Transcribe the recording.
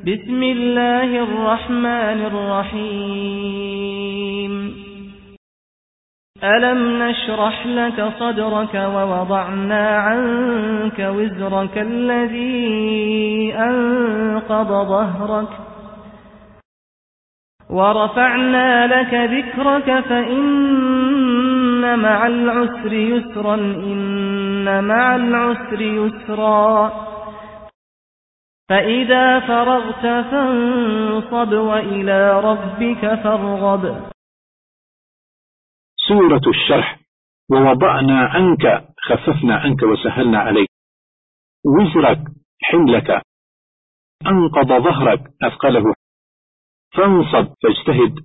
بسم الله الرحمن الرحيم ألم نشرح لك صدرك ووضعنا عنك وزرك الذي أنقض ظهرك ورفعنا لك ذكرك فإن مع العسر يسرا إن مع العسر يسرا فإذا فرغت فانصب وإلى ربك فارغب. سورة الشرح. ووضعنا عنك، خففنا عنك وسهلنا عليك، وزرك، حملك، أنقض ظهرك، أثقله، فانصب، فاجتهد